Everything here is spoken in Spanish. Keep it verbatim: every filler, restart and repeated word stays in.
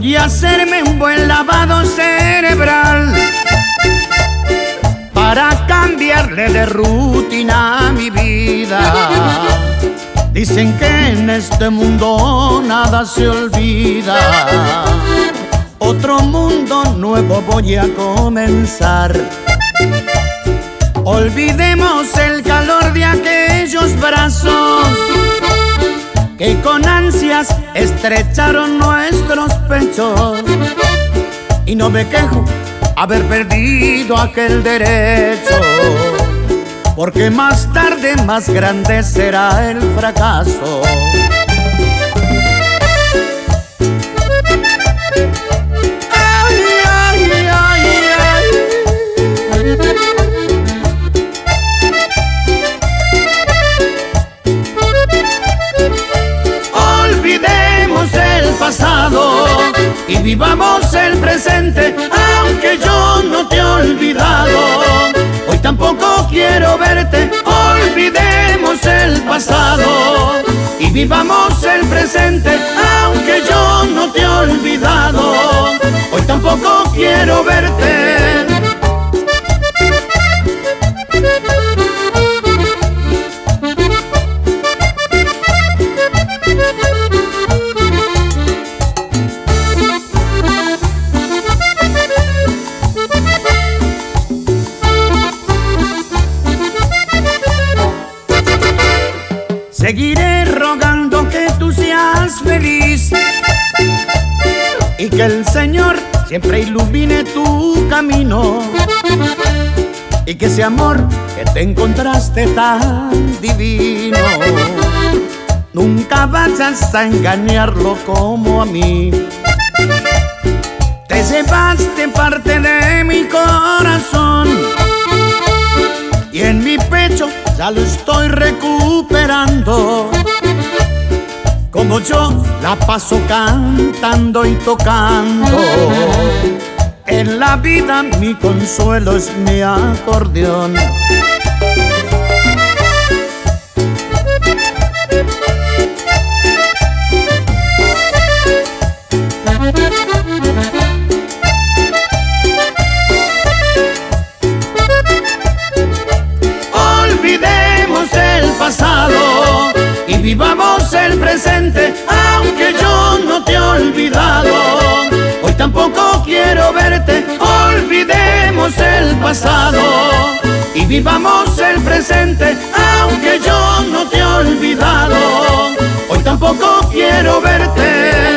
Voy a hacerme un buen lavado cerebral para cambiarle de rutina a mi vida. Dicen que en este mundo nada se olvida. Otro mundo nuevo voy a comenzar. Olvidemos el calor de aquellos brazos que con ansias estrecharon nuestros pechos. Y no me quejo haber perdido aquel derecho, porque más tarde más grande será el fracaso. Ay, ay, ay, ay. Olvidemos el pasado y vivamos el presente, aunque yo no te he olvidado. Hoy tampoco quiero verte. Olvidemos el pasado y vivamos el presente, aunque yo no te he olvidado. Hoy tampoco quiero verte. Seguiré rogando que tú seas feliz y que el Señor siempre ilumine tu camino, y que ese amor que te encontraste tan divino nunca vayas a engañarlo como a mí. Te llevaste parte de mi corazón y en mi pecho ya lo estoy recuperando. Como yo la paso cantando y tocando, en la vida mi consuelo es mi acordeón. Olvidemos el pasado y vivamos el presente, aunque yo no te he olvidado. Hoy tampoco quiero verte. Olvidemos el pasado y vivamos el presente, aunque yo no te he olvidado. Hoy tampoco quiero verte.